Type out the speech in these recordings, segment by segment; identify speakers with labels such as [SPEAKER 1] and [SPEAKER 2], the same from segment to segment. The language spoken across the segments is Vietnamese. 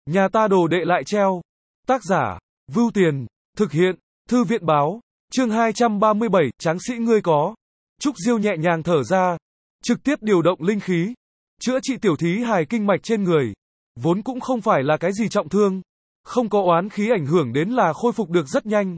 [SPEAKER 1] Nhà ta đồ đệ lại treo. Tác giả, Vưu Tiền, thực hiện, Thư viện báo, chương 237, tráng sĩ ngươi có. Trúc Diêu nhẹ nhàng thở ra, trực tiếp điều động linh khí, chữa trị tiểu thí hài kinh mạch trên người. Vốn cũng không phải là cái gì trọng thương, không có oán khí ảnh hưởng đến là khôi phục được rất nhanh.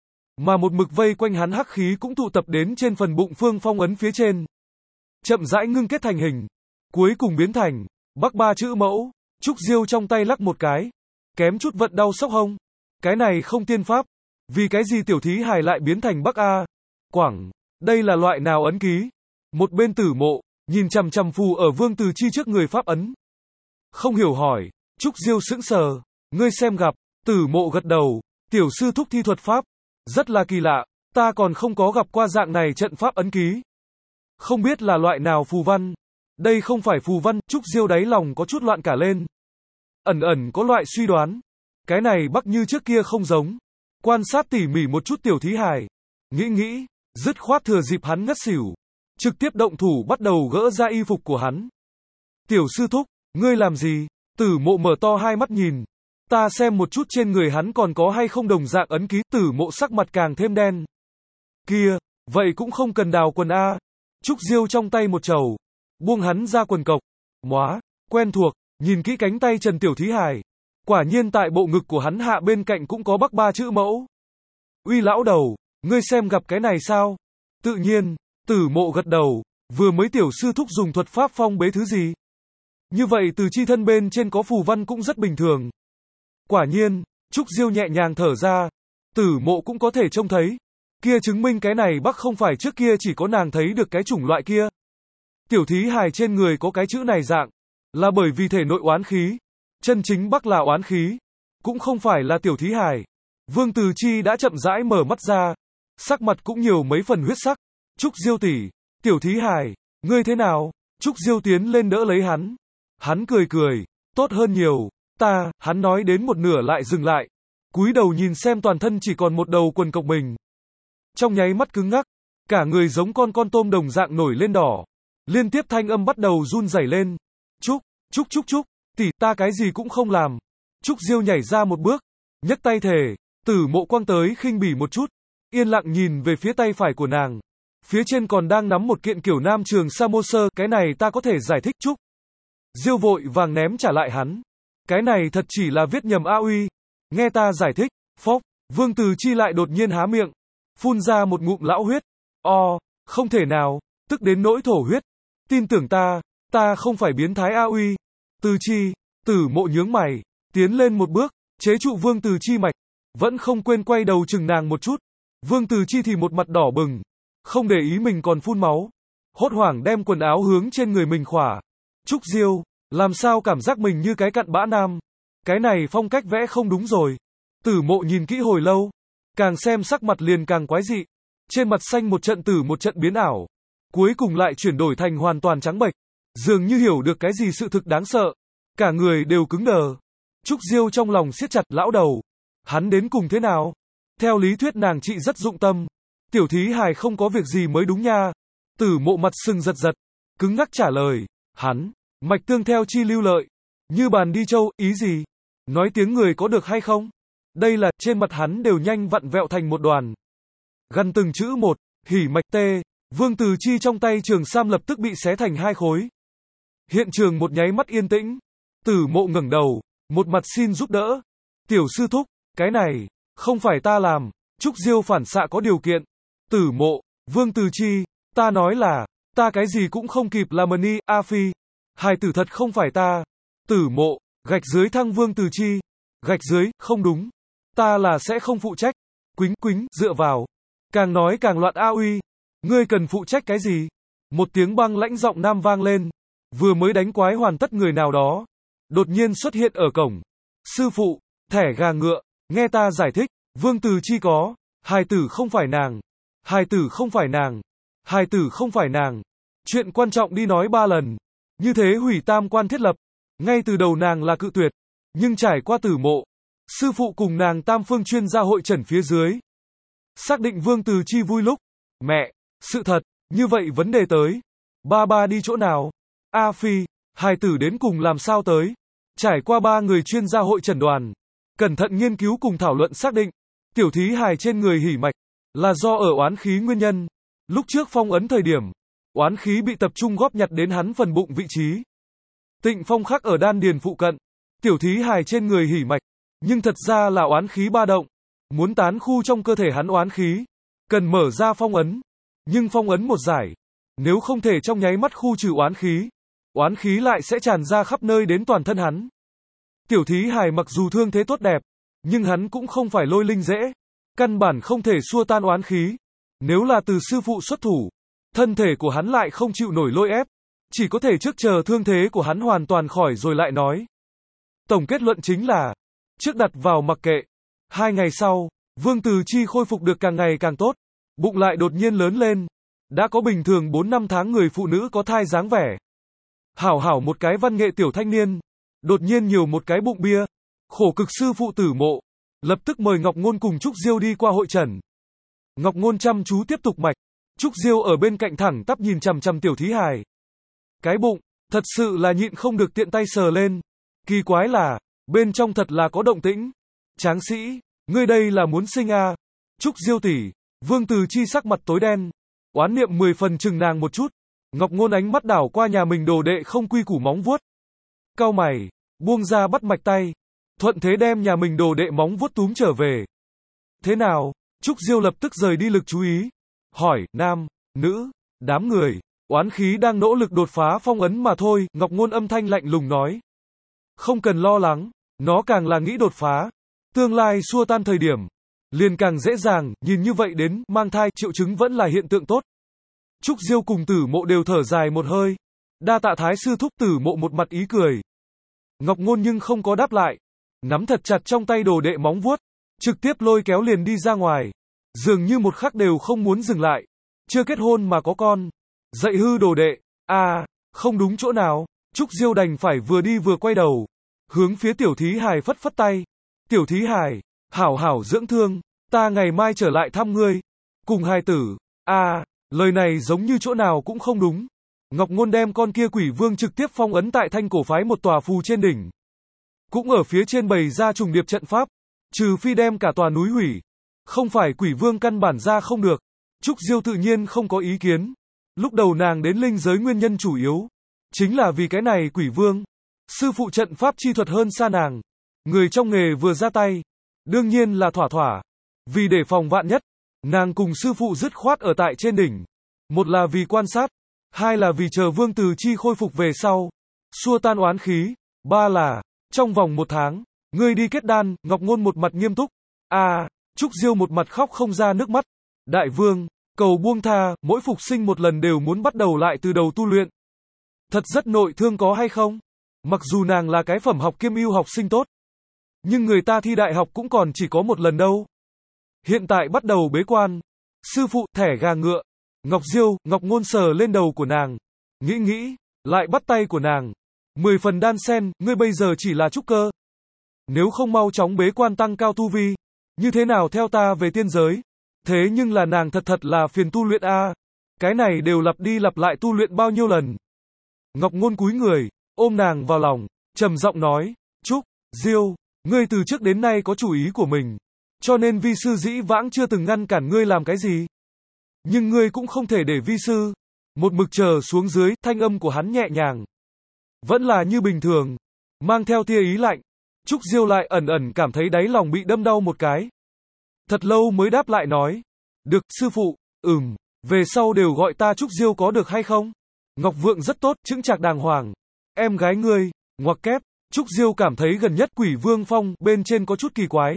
[SPEAKER 1] Mà một mực vây quanh hắn hắc khí cũng tụ tập đến trên phần bụng phương phong ấn phía trên. Chậm rãi ngưng kết thành hình, cuối cùng biến thành Bắc ba chữ mẫu. Trúc Diêu trong tay lắc một cái, kém chút vận đau sốc hông. Cái này không tiên pháp, vì cái gì tiểu thí hài lại biến thành Bắc A? Quảng, đây là loại nào ấn ký? Một bên Tử Mộ, nhìn chằm chằm phù ở Vương Từ Chi trước người pháp ấn. Không hiểu hỏi, Trúc Diêu sững sờ, ngươi xem gặp, Tử Mộ gật đầu, tiểu sư thúc thi thuật pháp, rất là kỳ lạ, ta còn không có gặp qua dạng này trận pháp ấn ký. Không biết là loại nào phù văn. Đây không phải phù văn, Trúc Diêu đáy lòng có chút loạn cả lên. Ẩn ẩn có loại suy đoán. Cái này Bắc như trước kia không giống. Quan sát tỉ mỉ một chút tiểu thí hài. Nghĩ, dứt khoát thừa dịp hắn ngất xỉu. Trực tiếp động thủ bắt đầu gỡ ra y phục của hắn. Tiểu sư thúc, ngươi làm gì? Tử Mộ mở to hai mắt nhìn. Ta xem một chút trên người hắn còn có hay không đồng dạng ấn ký. Tử Mộ sắc mặt càng thêm đen. Kia, vậy cũng không cần đào quần A. Trúc Diêu trong tay một trầu, buông hắn ra quần cộc. Móa, quen thuộc, nhìn kỹ cánh tay Trần Tiểu Thí Hài. Quả nhiên tại bộ ngực của hắn hạ bên cạnh cũng có Bắc ba chữ mẫu. Uy lão đầu, ngươi xem gặp cái này sao? Tự nhiên, Tử Mộ gật đầu, vừa mới tiểu sư thúc dùng thuật pháp phong bế thứ gì? Như vậy từ chi thân bên trên có phù văn cũng rất bình thường. Quả nhiên, Trúc Diêu nhẹ nhàng thở ra, Tử Mộ cũng có thể trông thấy. Kia chứng minh cái này Bắc không phải trước kia chỉ có nàng thấy được cái chủng loại kia. Tiểu thí hài trên người có cái chữ này dạng, là bởi vì thể nội oán khí. Chân chính Bắc là oán khí, cũng không phải là tiểu thí hài. Vương Từ Chi đã chậm rãi mở mắt ra, sắc mặt cũng nhiều mấy phần huyết sắc. Trúc Diêu tỷ, tiểu thí hài, ngươi thế nào? Trúc Diêu tiến lên đỡ lấy hắn. Hắn cười, tốt hơn nhiều. Hắn nói đến một nửa lại dừng lại. Cúi đầu nhìn xem toàn thân chỉ còn một đầu quần cộc mình. Trong nháy mắt cứng ngắc, cả người giống con tôm đồng dạng nổi lên đỏ. Liên tiếp thanh âm bắt đầu run rẩy lên. Trúc, tỷ, ta cái gì cũng không làm. Trúc Diêu nhảy ra một bước, nhấc tay thề. Tử Mộ quăng tới khinh bỉ một chút, yên lặng nhìn về phía tay phải của nàng. Phía trên còn đang nắm một kiện kiểu nam trường sa mô sơ, cái này ta có thể giải thích. Trúc Diêu vội vàng ném trả lại hắn. Cái này thật chỉ là viết nhầm A Uy. Nghe ta giải thích. Phốc, Vương Từ Chi lại đột nhiên há miệng, phun ra một ngụm lão huyết. Không thể nào, tức đến nỗi thổ huyết. Tin tưởng ta không phải biến thái A Uy. Từ Chi, Tử Mộ nhướng mày, tiến lên một bước, chế trụ Vương Từ Chi mạch, vẫn không quên quay đầu chừng nàng một chút. Vương Từ Chi thì một mặt đỏ bừng, không để ý mình còn phun máu, hốt hoảng đem quần áo hướng trên người mình khỏa. Trúc Diêu, làm sao cảm giác mình như cái cặn bã nam? Cái này phong cách vẽ không đúng rồi. Tử Mộ nhìn kỹ hồi lâu, càng xem sắc mặt liền càng quái dị. Trên mặt xanh một trận tử một trận biến ảo, cuối cùng lại chuyển đổi thành hoàn toàn trắng bệch. Dường như hiểu được cái gì sự thực đáng sợ. Cả người đều cứng đờ. Trúc Diêu trong lòng siết chặt, lão đầu. Hắn đến cùng thế nào? Theo lý thuyết nàng chị rất dụng tâm. Tiểu thí hài không có việc gì mới đúng nha. Tử Mộ mặt sưng giật, cứng ngắc trả lời. Hắn, mạch tương theo chi lưu lợi. Như bàn đi châu, ý gì? Nói tiếng người có được hay không? Đây là, trên mặt hắn đều nhanh vặn vẹo thành một đoàn. Gần từng chữ một, hỉ mạch tê. Vương Từ Chi trong tay trường sam lập tức bị xé thành hai khối. Hiện trường một nháy mắt yên tĩnh. Tử Mộ ngẩng đầu, một mặt xin giúp đỡ. Tiểu sư thúc, cái này, không phải ta làm. Trúc Diêu phản xạ có điều kiện. Tử Mộ, Vương Từ Chi, ta nói là, ta cái gì cũng không kịp làm ni, A Phi. Hài tử thật không phải ta. Tử Mộ, gạch dưới thăng Vương Từ Chi. Gạch dưới, không đúng. Ta là sẽ không phụ trách. Quýnh, dựa vào. Càng nói càng loạn A Uy. Ngươi cần phụ trách cái gì? Một tiếng băng lãnh giọng nam vang lên. Vừa mới đánh quái hoàn tất người nào đó, đột nhiên xuất hiện ở cổng. Sư phụ, thẻ gà ngựa, nghe ta giải thích. Vương Từ Chi có. Hài tử không phải nàng. Hài tử không phải nàng. Hài tử không phải nàng. Chuyện quan trọng đi nói 3 lần. Như thế hủy tam quan thiết lập. Ngay từ đầu nàng là cự tuyệt. Nhưng trải qua Tử Mộ, sư phụ cùng nàng tam phương chuyên gia hội trần phía dưới, xác định Vương Từ Chi vui lúc. Mẹ, sự thật, như vậy vấn đề tới. Ba đi chỗ nào? A Phi, hài tử đến cùng làm sao tới? Trải qua 3 người chuyên gia hội chẩn đoán, cẩn thận nghiên cứu cùng thảo luận xác định, tiểu thí hài trên người hỉ mạch là do ở oán khí nguyên nhân. Lúc trước phong ấn thời điểm, oán khí bị tập trung góp nhặt đến hắn phần bụng vị trí. Tịnh phong khắc ở đan điền phụ cận, tiểu thí hài trên người hỉ mạch, nhưng thật ra là oán khí ba động, muốn tán khu trong cơ thể hắn oán khí, cần mở ra phong ấn, nhưng phong ấn một giải, nếu không thể trong nháy mắt khu trừ oán khí lại sẽ tràn ra khắp nơi đến toàn thân hắn. Tiểu thí hài mặc dù thương thế tốt đẹp, nhưng hắn cũng không phải lôi linh dễ, căn bản không thể xua tan oán khí. Nếu là từ sư phụ xuất thủ, thân thể của hắn lại không chịu nổi lôi ép, chỉ có thể trước chờ thương thế của hắn hoàn toàn khỏi rồi lại nói. Tổng kết luận chính là, trước đặt vào mặc kệ. 2 ngày sau, Vương Từ Chi khôi phục được càng ngày càng tốt, bụng lại đột nhiên lớn lên, đã có bình thường 4-5 tháng người phụ nữ có thai dáng vẻ. Hảo một cái văn nghệ tiểu thanh niên, đột nhiên nhiều một cái bụng bia, khổ cực sư phụ Tử Mộ, lập tức mời Ngọc Ngôn cùng Trúc Diêu đi qua hội trần. Ngọc Ngôn chăm chú tiếp tục mạch, Trúc Diêu ở bên cạnh thẳng tắp nhìn chằm chằm tiểu thí hài. Cái bụng, thật sự là nhịn không được tiện tay sờ lên. Kỳ quái là, bên trong thật là có động tĩnh. Tráng sĩ, ngươi đây là muốn sinh à? Trúc Diêu tỷ, Vương Từ Chi sắc mặt tối đen, oán niệm 10 phần chừng nàng một chút. Ngọc Ngôn ánh mắt đảo qua nhà mình đồ đệ không quy củ móng vuốt. Cau mày, buông ra bắt mạch tay, thuận thế đem nhà mình đồ đệ móng vuốt túm trở về. Thế nào? Trúc Diêu lập tức rời đi lực chú ý. Hỏi, nam, nữ, đám người, oán khí đang nỗ lực đột phá phong ấn mà thôi, Ngọc Ngôn âm thanh lạnh lùng nói. Không cần lo lắng, nó càng là nghĩ đột phá, tương lai xua tan thời điểm, liền càng dễ dàng, nhìn như vậy đến, mang thai, triệu chứng vẫn là hiện tượng tốt. Trúc Diêu cùng Tử Mộ đều thở dài một hơi. Đa tạ Thái sư thúc. Tử Mộ một mặt ý cười. Ngọc Ngôn nhưng không có đáp lại, nắm thật chặt trong tay đồ đệ móng vuốt, trực tiếp lôi kéo liền đi ra ngoài, dường như một khắc đều không muốn dừng lại. Chưa kết hôn mà có con, dạy hư đồ đệ, không đúng chỗ nào. Trúc Diêu đành phải vừa đi vừa quay đầu, hướng phía tiểu thí hài phất phất tay. Tiểu thí hài, hảo dưỡng thương, ta ngày mai trở lại thăm ngươi. Cùng hài tử, lời này giống như chỗ nào cũng không đúng. Ngọc Ngôn đem con kia quỷ vương trực tiếp phong ấn tại Thanh Cổ phái một tòa phù trên đỉnh. Cũng ở phía trên bày ra trùng điệp trận pháp, trừ phi đem cả tòa núi hủy. Không phải quỷ vương căn bản ra không được. Trúc Diêu tự nhiên không có ý kiến. Lúc đầu nàng đến linh giới nguyên nhân chủ yếu, chính là vì cái này quỷ vương. Sư phụ trận pháp chi thuật hơn xa nàng. Người trong nghề vừa ra tay, đương nhiên là thỏa. Vì để phòng vạn nhất, nàng cùng sư phụ dứt khoát ở tại trên đỉnh. Một là vì quan sát, hai là vì chờ Vương Từ Chi khôi phục về sau, xua tan oán khí, ba là, trong vòng 1 tháng, ngươi đi kết đan. Ngọc Ngôn một mặt nghiêm túc. Trúc Diêu một mặt khóc không ra nước mắt. Đại vương, cầu buông tha, mỗi phục sinh một lần đều muốn bắt đầu lại từ đầu tu luyện. Thật rất nội thương có hay không? Mặc dù nàng là cái phẩm học kiêm ưu học sinh tốt, nhưng người ta thi đại học cũng còn chỉ có 1 lần đâu. Hiện tại bắt đầu bế quan. Sư phụ, thẻ gà ngựa. Ngọc Ngôn sờ lên đầu của nàng. Nghĩ, lại bắt tay của nàng. 10 phần đan sen, ngươi bây giờ chỉ là trúc cơ. Nếu không mau chóng bế quan tăng cao tu vi, như thế nào theo ta về tiên giới? Thế nhưng là nàng thật là phiền tu luyện a. Cái này đều lặp đi lặp lại tu luyện bao nhiêu lần. Ngọc Ngôn cúi người, ôm nàng vào lòng, trầm giọng nói, Trúc Diêu, ngươi từ trước đến nay có chủ ý của mình, cho nên vi sư dĩ vãng chưa từng ngăn cản ngươi làm cái gì. Nhưng ngươi cũng không thể để vi sư một mực chờ xuống dưới. Thanh âm của hắn nhẹ nhàng, vẫn là như bình thường, mang theo tia ý lạnh. Trúc Diêu lại ẩn cảm thấy đáy lòng bị đâm đau một cái. Thật lâu mới đáp lại nói, được, sư phụ, về sau đều gọi ta Trúc Diêu có được hay không? Ngọc Vượng rất tốt, chững chạc đàng hoàng. Em gái ngươi, ngoặc kép. Trúc Diêu cảm thấy gần nhất quỷ vương phong bên trên có chút kỳ quái.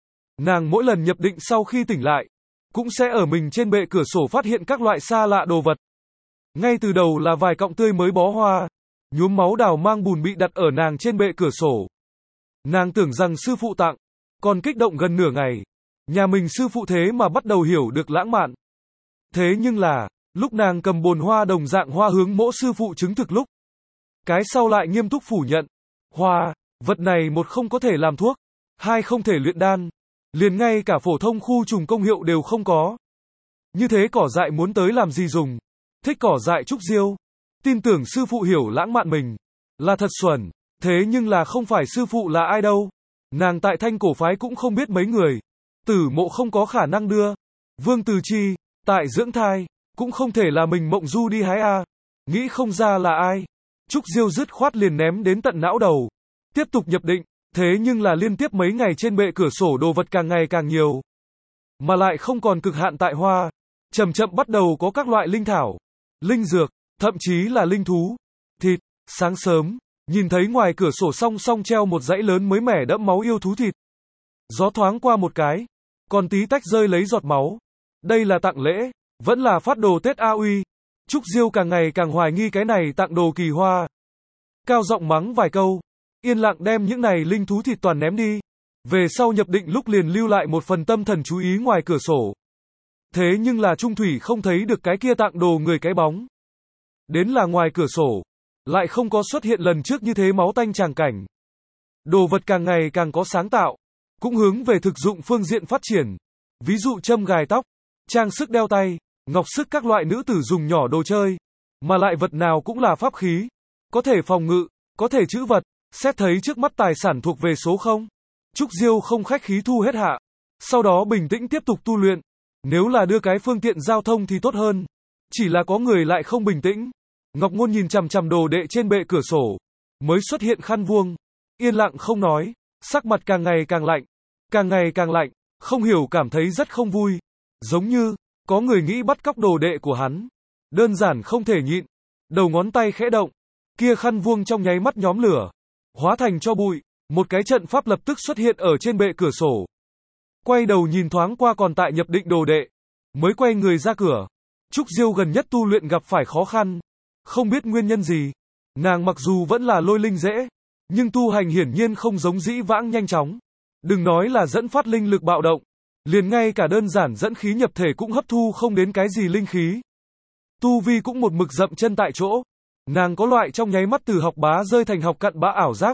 [SPEAKER 1] Nàng mỗi lần nhập định sau khi tỉnh lại, cũng sẽ ở mình trên bệ cửa sổ phát hiện các loại xa lạ đồ vật. Ngay từ đầu là vài cọng tươi mới bó hoa, nhuốm máu đào mang bùn bị đặt ở nàng trên bệ cửa sổ. Nàng tưởng rằng sư phụ tặng, còn kích động gần nửa ngày. Nhà mình sư phụ thế mà bắt đầu hiểu được lãng mạn. Thế nhưng là, lúc nàng cầm bồn hoa đồng dạng hoa hướng mỗ sư phụ chứng thực lúc, cái sau lại nghiêm túc phủ nhận. Hoa, vật này một không có thể làm thuốc, hai không thể luyện đan, liền ngay cả phổ thông khu trùng công hiệu đều không có. Như thế cỏ dại muốn tới làm gì dùng? Thích cỏ dại Trúc Diêu tin tưởng sư phụ hiểu lãng mạn mình là thật xuẩn. Thế nhưng là không phải sư phụ là ai đâu. Nàng tại Thanh cổ phái cũng không biết mấy người. Tử Mộ không có khả năng đưa. Vương Từ Chi, tại dưỡng thai, cũng không thể là mình Mộng Du đi hái a. Nghĩ không ra là ai. Trúc Diêu dứt khoát liền ném đến tận não đầu. Tiếp tục nhập định, thế nhưng là liên tiếp mấy ngày trên bệ cửa sổ đồ vật càng ngày càng nhiều. Mà lại không còn cực hạn tại hoa. Chậm chậm bắt đầu có các loại linh thảo, linh dược, thậm chí là linh thú. Thịt, sáng sớm, nhìn thấy ngoài cửa sổ song song treo một dãy lớn mới mẻ đẫm máu yêu thú thịt. Gió thoáng qua một cái, còn tí tách rơi lấy giọt máu. Đây là tặng lễ, vẫn là phát đồ Tết A Uy. Trúc Diêu càng ngày càng hoài nghi cái này tặng đồ kỳ hoa. Cao giọng mắng vài câu, yên lặng đem những này linh thú thịt toàn ném đi. Về sau nhập định lúc liền lưu lại một phần tâm thần chú ý ngoài cửa sổ. Thế nhưng là Trung Thủy không thấy được cái kia tặng đồ người cái bóng. Đến là ngoài cửa sổ, lại không có xuất hiện lần trước như thế máu tanh tràng cảnh. Đồ vật càng ngày càng có sáng tạo, cũng hướng về thực dụng phương diện phát triển. Ví dụ châm gài tóc, trang sức đeo tay, ngọc sức các loại nữ tử dùng nhỏ đồ chơi. Mà lại vật nào cũng là pháp khí. Có thể phòng ngự, có thể trữ vật. Xét thấy trước mắt tài sản thuộc về số 0. Trúc Diêu không khách khí thu hết hạ. Sau đó bình tĩnh tiếp tục tu luyện. Nếu là đưa cái phương tiện giao thông thì tốt hơn. Chỉ là có người lại không bình tĩnh. Ngọc Ngôn nhìn chằm chằm đồ đệ trên bệ cửa sổ. Mới xuất hiện khăn vuông. Yên lặng không nói. Sắc mặt càng ngày càng lạnh. Càng ngày càng lạnh. Không hiểu cảm thấy rất không vui. Giống như, có người nghĩ bắt cóc đồ đệ của hắn. Đơn giản không thể nhịn. Đầu ngón tay khẽ động. Kia khăn vuông trong nháy mắt nhóm lửa. Hóa thành cho bụi. Một cái trận pháp lập tức xuất hiện ở trên bệ cửa sổ. Quay đầu nhìn thoáng qua còn tại nhập định đồ đệ. Mới quay người ra cửa. Trúc Diêu gần nhất tu luyện gặp phải khó khăn. Không biết nguyên nhân gì. Nàng mặc dù vẫn là lôi linh dễ. Nhưng tu hành hiển nhiên không giống dĩ vãng nhanh chóng. Đừng nói là dẫn phát linh lực bạo động. Liền ngay cả đơn giản dẫn khí nhập thể cũng hấp thu không đến cái gì linh khí. Tu vi cũng một mực dậm chân tại chỗ. Nàng có loại trong nháy mắt từ học bá rơi thành học cặn bã ảo giác.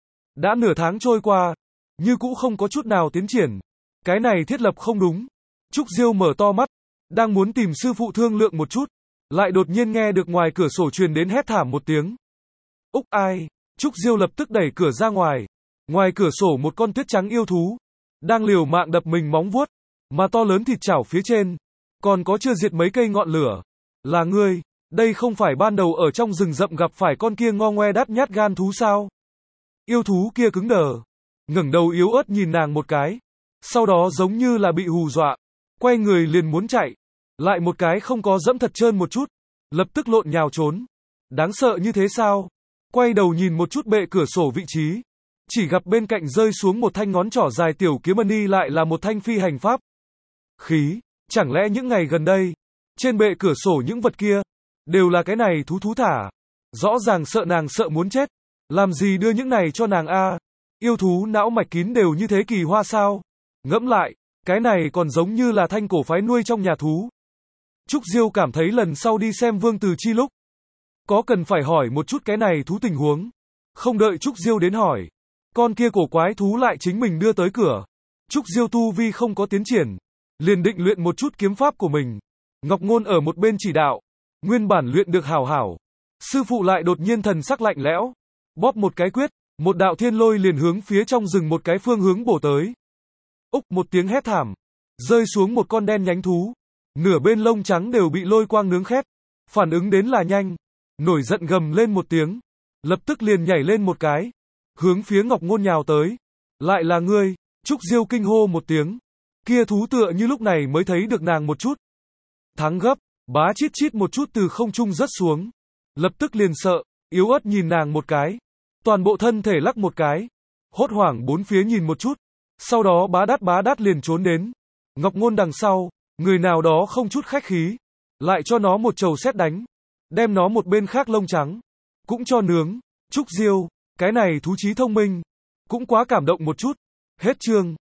[SPEAKER 1] Đã nửa tháng trôi qua. Như cũ không có chút nào tiến triển. Cái này thiết lập không đúng. Trúc Diêu mở to mắt. Đang muốn tìm sư phụ thương lượng một chút. Lại đột nhiên nghe được ngoài cửa sổ truyền đến hét thảm một tiếng. Úc ai? Trúc Diêu lập tức đẩy cửa ra ngoài. Ngoài cửa sổ một con tuyết trắng yêu thú. Đang liều mạng đập mình móng vuốt. Mà to lớn thịt chảo phía trên. Còn có chưa diệt mấy cây ngọn lửa. Là ngươi. Đây không phải ban đầu ở trong rừng rậm gặp phải con kia ngo ngoe đắt nhát gan thú sao? Yêu thú kia cứng đờ. Ngẩng đầu yếu ớt nhìn nàng một cái. Sau đó giống như là bị hù dọa. Quay người liền muốn chạy. Lại một cái không có dẫm thật trơn một chút. Lập tức lộn nhào trốn. Đáng sợ như thế sao? Quay đầu nhìn một chút bệ cửa sổ vị trí. Chỉ gặp bên cạnh rơi xuống một thanh ngón trỏ dài tiểu kiếm mani lại là một thanh phi hành pháp. Khí. Chẳng lẽ những ngày gần đây. Trên bệ cửa sổ những vật kia. Đều là cái này thú thả. Rõ ràng sợ nàng sợ muốn chết. Làm gì đưa những này cho nàng a? Yêu thú não mạch kín đều như thế kỳ hoa sao? Ngẫm lại, cái này còn giống như là Thanh cổ phái nuôi trong nhà thú. Trúc Diêu cảm thấy lần sau đi xem Vương Từ Chi lúc. Có cần phải hỏi một chút cái này thú tình huống. Không đợi Trúc Diêu đến hỏi. Con kia cổ quái thú lại chính mình đưa tới cửa. Trúc Diêu tu vi không có tiến triển. Liền định luyện một chút kiếm pháp của mình. Ngọc Ngôn ở một bên chỉ đạo. Nguyên bản luyện được hảo hảo. Sư phụ lại đột nhiên thần sắc lạnh lẽo. Bóp một cái quyết. Một đạo thiên lôi liền hướng phía trong rừng một cái phương hướng bổ tới. Úc một tiếng hét thảm. Rơi xuống một con đen nhánh thú. Nửa bên lông trắng đều bị lôi quang nướng khét. Phản ứng đến là nhanh. Nổi giận gầm lên một tiếng. Lập tức liền nhảy lên một cái. Hướng phía Ngọc Ngôn nhào tới. Lại là ngươi. Trúc Diêu kinh hô một tiếng. Kia thú tựa như lúc này mới thấy được nàng một chút. Thắng gấp. Bá chít chít một chút từ không trung rớt xuống. Lập tức liền sợ. Yếu ớt nhìn nàng một cái. Toàn bộ thân thể lắc một cái. Hốt hoảng bốn phía nhìn một chút. Sau đó bá đát liền trốn đến. Ngọc Ngôn đằng sau. Người nào đó không chút khách khí. Lại cho nó một chầu sét đánh. Đem nó một bên khác lông trắng. Cũng cho nướng. Trúc Diêu. Cái này thú trí thông minh. Cũng quá cảm động một chút. Hết chương.